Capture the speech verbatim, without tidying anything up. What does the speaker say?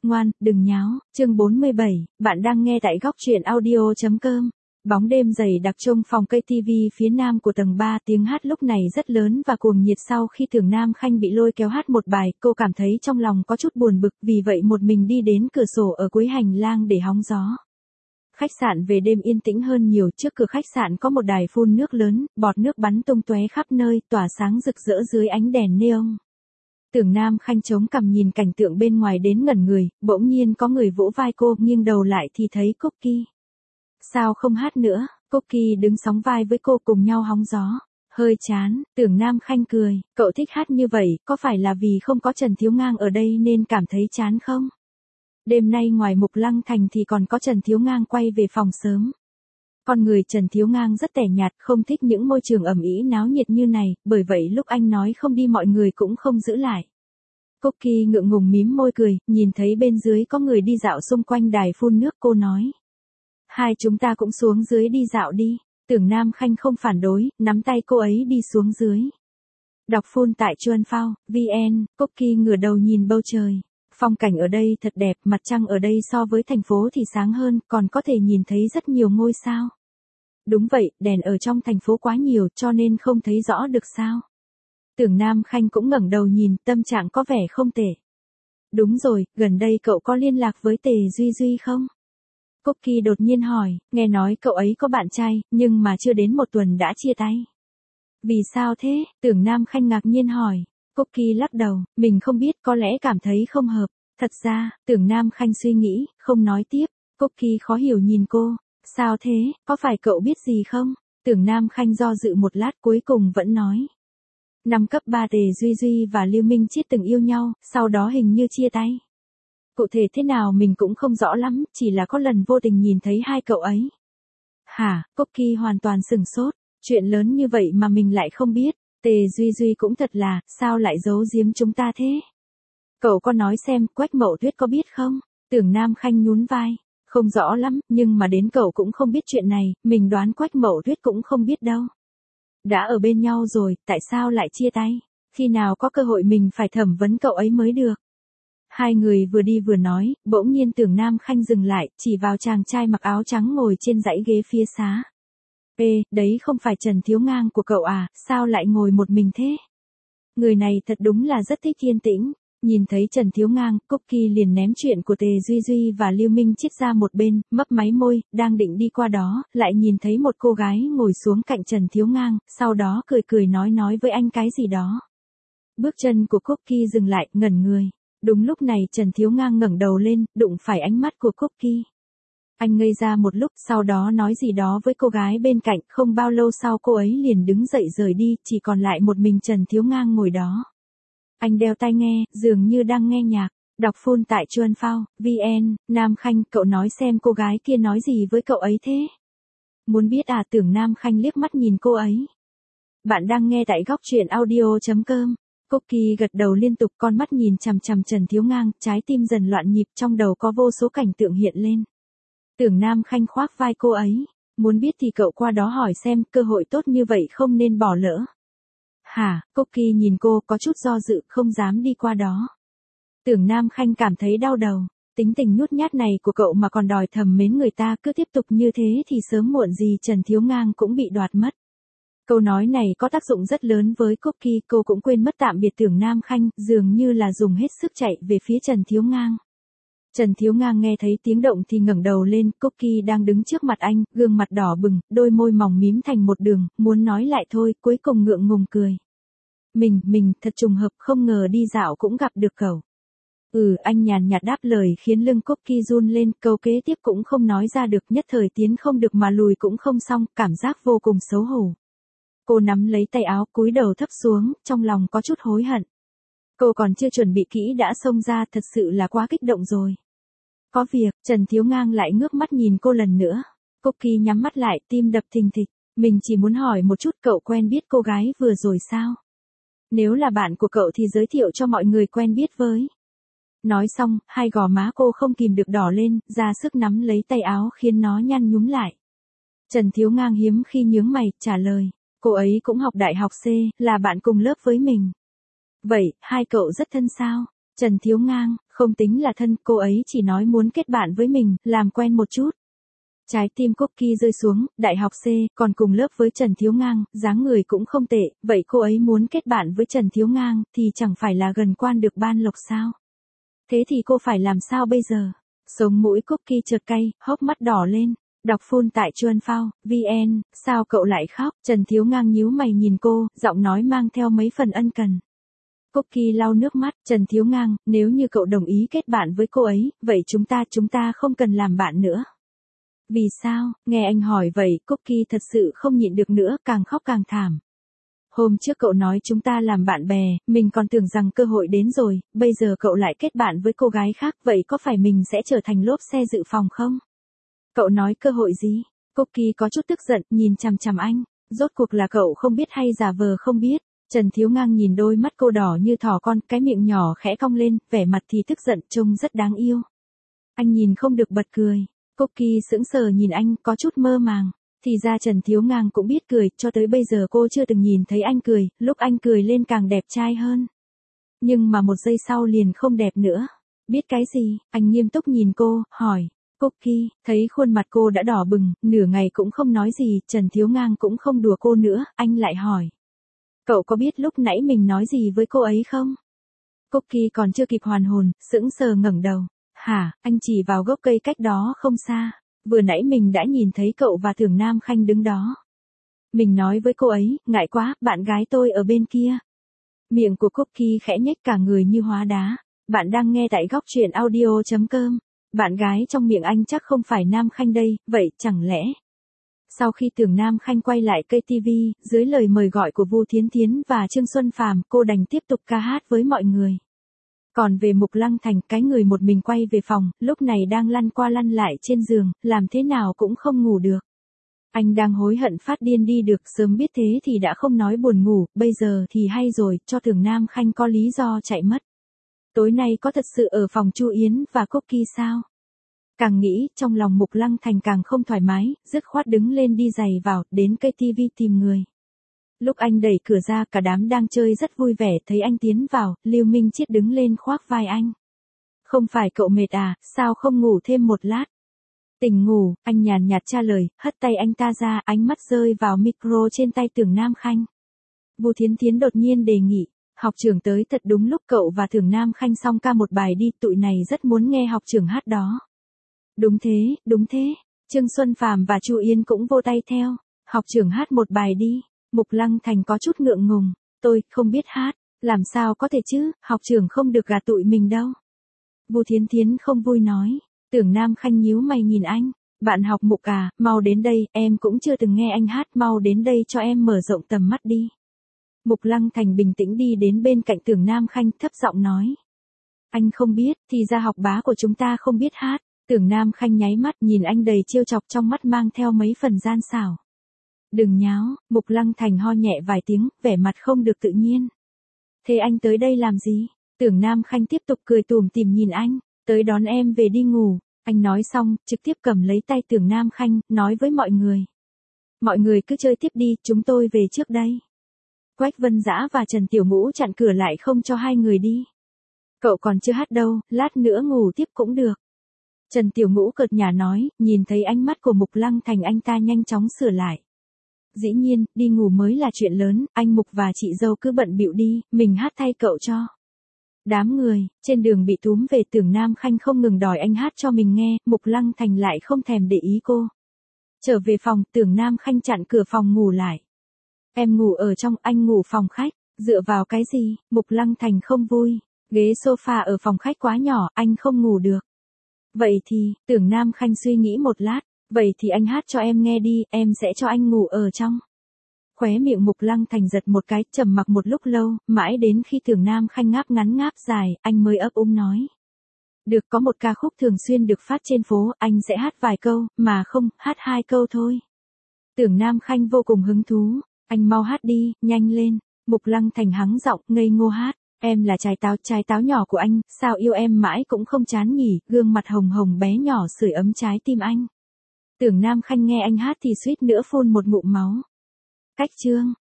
ngoan, đừng nháo. Chương bốn mươi bảy, bạn đang nghe tại góc truyện audio chấm com. Bóng đêm dày đặc trong phòng cây tivi phía nam của tầng ba, tiếng hát lúc này rất lớn và cuồng nhiệt. Sau khi Tưởng Nam Khanh bị lôi kéo hát một bài, cô cảm thấy trong lòng có chút buồn bực, vì vậy một mình đi đến cửa sổ ở cuối hành lang để hóng gió. Khách sạn về đêm yên tĩnh hơn nhiều, trước cửa khách sạn có một đài phun nước lớn, bọt nước bắn tung tóe khắp nơi, tỏa sáng rực rỡ dưới ánh đèn neon. Tưởng Nam Khanh chống cằm nhìn cảnh tượng bên ngoài đến ngẩn người, bỗng nhiên có người vỗ vai cô, nghiêng đầu lại thì thấy Cookie. Sao không hát nữa? Cookie đứng sóng vai với cô, cùng nhau hóng gió. Hơi chán, Tưởng Nam Khanh cười, cậu thích hát như vậy, có phải là vì không có Trần Thiếu Ngang ở đây nên cảm thấy chán không? Đêm nay ngoài Mục Lăng Thành thì còn có Trần Thiếu Ngang quay về phòng sớm. Con người Trần Thiếu Ngang rất tẻ nhạt, không thích những môi trường ầm ĩ náo nhiệt như này, bởi vậy lúc anh nói không đi mọi người cũng không giữ lại. Cookie ngượng ngùng mím môi cười, nhìn thấy bên dưới có người đi dạo xung quanh đài phun nước, cô nói. Hai chúng ta cũng xuống dưới đi dạo đi. Tưởng Nam Khanh không phản đối, nắm tay cô ấy đi xuống dưới. Đọc phun tại Chuan Phao, vn, Cookie ngửa đầu nhìn bầu trời. Phong cảnh ở đây thật đẹp, mặt trăng ở đây so với thành phố thì sáng hơn, còn có thể nhìn thấy rất nhiều ngôi sao. Đúng vậy, đèn ở trong thành phố quá nhiều cho nên không thấy rõ được sao. Tưởng Nam Khanh cũng ngẩng đầu nhìn, tâm trạng có vẻ không tệ. Đúng rồi, gần đây cậu có liên lạc với Tề Duy Duy không? Cookie đột nhiên hỏi, nghe nói cậu ấy có bạn trai, nhưng mà chưa đến một tuần đã chia tay. Vì sao thế? Tưởng Nam Khanh ngạc nhiên hỏi. Cookie lắc đầu, mình không biết, có lẽ cảm thấy không hợp. Thật ra, Tưởng Nam Khanh suy nghĩ, không nói tiếp. Cookie khó hiểu nhìn cô. Sao thế, có phải cậu biết gì không? Tưởng Nam Khanh do dự một lát cuối cùng vẫn nói. Năm cấp ba Tề Duy Duy và Lưu Minh Chiết từng yêu nhau, sau đó hình như chia tay. Cụ thể thế nào mình cũng không rõ lắm, chỉ là có lần vô tình nhìn thấy hai cậu ấy. Hả? Cookie hoàn toàn sửng sốt. Chuyện lớn như vậy mà mình lại không biết. Tề Duy Duy cũng thật là, sao lại giấu giếm chúng ta thế? Cậu có nói xem, Quách Mậu Tuyết có biết không? Tưởng Nam Khanh nhún vai. Không rõ lắm, nhưng mà đến cậu cũng không biết chuyện này, mình đoán Quách Mậu Tuyết cũng không biết đâu. Đã ở bên nhau rồi, tại sao lại chia tay? Khi nào có cơ hội mình phải thẩm vấn cậu ấy mới được. Hai người vừa đi vừa nói, bỗng nhiên Tưởng Nam Khanh dừng lại, chỉ vào chàng trai mặc áo trắng ngồi trên dãy ghế phía xá. Ê, đấy không phải Trần Thiếu Ngang của cậu à, sao lại ngồi một mình thế? Người này thật đúng là rất thích yên tĩnh. Nhìn thấy Trần Thiếu Ngang, Cookie liền ném chuyện của Tề Duy Duy và Lưu Minh Chiết ra một bên, mấp máy môi, đang định đi qua đó, lại nhìn thấy một cô gái ngồi xuống cạnh Trần Thiếu Ngang, sau đó cười cười nói nói với anh cái gì đó. Bước chân của Cookie dừng lại, ngẩn người. Đúng lúc này Trần Thiếu Ngang ngẩng đầu lên, đụng phải ánh mắt của Cookie. Anh ngây ra một lúc, sau đó nói gì đó với cô gái bên cạnh, không bao lâu sau cô ấy liền đứng dậy rời đi, chỉ còn lại một mình Trần Thiếu Ngang ngồi đó. Anh đeo tai nghe, dường như đang nghe nhạc. Đọc phun tại Chuan Phao, vn, Nam Khanh, cậu nói xem cô gái kia nói gì với cậu ấy thế? Muốn biết à? Tưởng Nam Khanh liếc mắt nhìn cô ấy. Bạn đang nghe tại góc truyện audio chấm com. Cookie gật đầu liên tục, con mắt nhìn chằm chằm Trần Thiếu Ngang, trái tim dần loạn nhịp, trong đầu có vô số cảnh tượng hiện lên. Tưởng Nam Khanh khoác vai cô ấy. Muốn biết thì cậu qua đó hỏi xem, cơ hội tốt như vậy không nên bỏ lỡ. Hả? Cookie nhìn cô, có chút do dự, không dám đi qua đó. Tưởng Nam Khanh cảm thấy đau đầu. Tính tình nhút nhát này của cậu mà còn đòi thầm mến người ta, cứ tiếp tục như thế thì sớm muộn gì Trần Thiếu Ngang cũng bị đoạt mất. Câu nói này có tác dụng rất lớn với Cookie, cô cũng quên mất tạm biệt Tưởng Nam Khanh, dường như là dùng hết sức chạy về phía Trần Thiếu Ngang. Trần Thiếu Ngang nghe thấy tiếng động thì ngẩng đầu lên, Cookie đang đứng trước mặt anh, gương mặt đỏ bừng, đôi môi mỏng mím thành một đường, muốn nói lại thôi, cuối cùng ngượng ngùng cười. Mình, mình, thật trùng hợp, không ngờ đi dạo cũng gặp được cậu. Ừ, anh nhàn nhạt đáp lời khiến lưng Cookie run lên, câu kế tiếp cũng không nói ra được, nhất thời tiến không được mà lùi cũng không xong, cảm giác vô cùng xấu hổ. Cô nắm lấy tay áo, cúi đầu thấp xuống, trong lòng có chút hối hận. Cô còn chưa chuẩn bị kỹ đã xông ra, thật sự là quá kích động rồi. Có việc, Trần Thiếu Ngang lại ngước mắt nhìn cô lần nữa. Cookie nhắm mắt lại, tim đập thình thịch. Mình chỉ muốn hỏi một chút, cậu quen biết cô gái vừa rồi sao? Nếu là bạn của cậu thì giới thiệu cho mọi người quen biết với. Nói xong, hai gò má cô không kìm được đỏ lên, ra sức nắm lấy tay áo khiến nó nhăn nhúm lại. Trần Thiếu Ngang hiếm khi nhướng mày, trả lời. Cô ấy cũng học đại học C, là bạn cùng lớp với mình. Vậy, hai cậu rất thân sao? Trần Thiếu Ngang, không tính là thân, cô ấy chỉ nói muốn kết bạn với mình, làm quen một chút. Trái tim Cookie rơi xuống, đại học C, còn cùng lớp với Trần Thiếu Ngang, dáng người cũng không tệ, vậy cô ấy muốn kết bạn với Trần Thiếu Ngang, thì chẳng phải là gần quan được ban lộc sao? Thế thì cô phải làm sao bây giờ? Sống mũi Cookie chợt cay, hốc mắt đỏ lên. Đọc full tại Chuan Phao, vn, sao cậu lại khóc? Trần Thiếu Ngang nhíu mày nhìn cô, giọng nói mang theo mấy phần ân cần. Cookie lau nước mắt, Trần Thiếu Ngang, nếu như cậu đồng ý kết bạn với cô ấy, vậy chúng ta chúng ta không cần làm bạn nữa. Vì sao? Nghe anh hỏi vậy, Cookie thật sự không nhịn được nữa, càng khóc càng thảm. Hôm trước cậu nói chúng ta làm bạn bè, mình còn tưởng rằng cơ hội đến rồi, bây giờ cậu lại kết bạn với cô gái khác, vậy có phải mình sẽ trở thành lốp xe dự phòng không? Cậu nói cơ hội gì? Cookie có chút tức giận, nhìn chằm chằm anh, rốt cuộc là cậu không biết hay giả vờ không biết? Trần Thiếu Ngang nhìn đôi mắt cô đỏ như thỏ con, cái miệng nhỏ khẽ cong lên, vẻ mặt thì tức giận, trông rất đáng yêu. Anh nhìn không được bật cười. Cookie sững sờ nhìn anh, có chút mơ màng. Thì ra Trần Thiếu Ngang cũng biết cười, cho tới bây giờ cô chưa từng nhìn thấy anh cười, lúc anh cười lên càng đẹp trai hơn. Nhưng mà một giây sau liền không đẹp nữa. Biết cái gì? Anh nghiêm túc nhìn cô, hỏi. Cookie, thấy khuôn mặt cô đã đỏ bừng, nửa ngày cũng không nói gì, Trần Thiếu Ngang cũng không đùa cô nữa, anh lại hỏi. Cậu có biết lúc nãy mình nói gì với cô ấy không? Cookie còn chưa kịp hoàn hồn, sững sờ ngẩng đầu. Hả, anh chỉ vào gốc cây cách đó không xa. Vừa nãy mình đã nhìn thấy cậu và Tưởng Nam Khanh đứng đó. Mình nói với cô ấy, ngại quá, bạn gái tôi ở bên kia. Miệng của Cookie khẽ nhếch cả người như hóa đá. Bạn đang nghe tại góc truyện audio chấm com. Bạn gái trong miệng anh chắc không phải Nam Khanh đây, vậy chẳng lẽ? Sau khi Tưởng Nam Khanh quay lại cây ti vi, dưới lời mời gọi của Vu Thiến Thiến và Trương Xuân Phàm, cô đành tiếp tục ca hát với mọi người. Còn về Mục Lăng Thành, cái người một mình quay về phòng, lúc này đang lăn qua lăn lại trên giường, làm thế nào cũng không ngủ được. Anh đang hối hận phát điên đi được, sớm biết thế thì đã không nói buồn ngủ, bây giờ thì hay rồi, cho Tưởng Nam Khanh có lý do chạy mất. Tối nay có thật sự ở phòng Chu Yến và Cookie sao? Càng nghĩ, trong lòng Mục Lăng Thành càng không thoải mái, dứt khoát đứng lên đi giày vào, đến cây ti vi tìm người. Lúc anh đẩy cửa ra, cả đám đang chơi rất vui vẻ, thấy anh tiến vào, Lưu Minh Chiết đứng lên khoác vai anh. Không phải cậu mệt à, sao không ngủ thêm một lát? Tỉnh ngủ, anh nhàn nhạt trả lời, hất tay anh ta ra, ánh mắt rơi vào micro trên tay Tưởng Nam Khanh. Vu Thiến Thiến đột nhiên đề nghị, học trưởng tới thật đúng lúc, cậu và Tưởng Nam Khanh xong ca một bài đi, tụi này rất muốn nghe học trưởng hát đó. Đúng thế, đúng thế. Trương Xuân Phàm và Chu Yên cũng vô tay theo. Học trưởng hát một bài đi. Mục Lăng Thành có chút ngượng ngùng. Tôi không biết hát. Làm sao có thể chứ, học trưởng không được gạt tụi mình đâu. Vu Thiến Thiến không vui nói. Tưởng Nam Khanh nhíu mày nhìn anh. Bạn học Mục à, mau đến đây, em cũng chưa từng nghe anh hát, mau đến đây cho em mở rộng tầm mắt đi. Mục Lăng Thành bình tĩnh đi đến bên cạnh Tưởng Nam Khanh, thấp giọng nói. Anh không biết, thì ra học bá của chúng ta không biết hát. Tưởng Nam Khanh nháy mắt nhìn anh đầy trêu chọc, trong mắt mang theo mấy phần gian xảo. Đừng nháo, Mục Lăng Thành ho nhẹ vài tiếng, vẻ mặt không được tự nhiên. Thế anh tới đây làm gì? Tưởng Nam Khanh tiếp tục cười tủm tỉm nhìn anh, tới đón em về đi ngủ. Anh nói xong, trực tiếp cầm lấy tay Tưởng Nam Khanh, nói với mọi người. Mọi người cứ chơi tiếp đi, chúng tôi về trước đây. Quách Vân Dã và Trần Tiểu Ngũ chặn cửa lại không cho hai người đi. Cậu còn chưa hát đâu, lát nữa ngủ tiếp cũng được. Trần Tiểu Ngũ cợt nhả nói, nhìn thấy ánh mắt của Mục Lăng Thành anh ta nhanh chóng sửa lại. Dĩ nhiên, đi ngủ mới là chuyện lớn, anh Mục và chị dâu cứ bận bịu đi, mình hát thay cậu cho. Đám người, trên đường bị túm về, Tưởng Nam Khanh không ngừng đòi anh hát cho mình nghe, Mục Lăng Thành lại không thèm để ý cô. Trở về phòng, Tưởng Nam Khanh chặn cửa phòng ngủ lại. Em ngủ ở trong, anh ngủ phòng khách, dựa vào cái gì? Mục Lăng Thành không vui, ghế sofa ở phòng khách quá nhỏ, anh không ngủ được. Vậy thì, Tưởng Nam Khanh suy nghĩ một lát, vậy thì anh hát cho em nghe đi, em sẽ cho anh ngủ ở trong. Khóe miệng Mục Lăng Thành giật một cái, trầm mặc một lúc lâu, mãi đến khi Tưởng Nam Khanh ngáp ngắn ngáp dài, anh mới ấp úng nói. Được, có một ca khúc thường xuyên được phát trên phố, anh sẽ hát vài câu, mà không, hát hai câu thôi. Tưởng Nam Khanh vô cùng hứng thú, anh mau hát đi, nhanh lên. Mục Lăng Thành hắng giọng, ngây ngô hát. Em là trái táo, trái táo nhỏ của anh, sao yêu em mãi cũng không chán nhỉ, gương mặt hồng hồng bé nhỏ sưởi ấm trái tim anh. Tưởng Nam Khanh nghe anh hát thì suýt nữa phun một ngụm máu. Cách chương.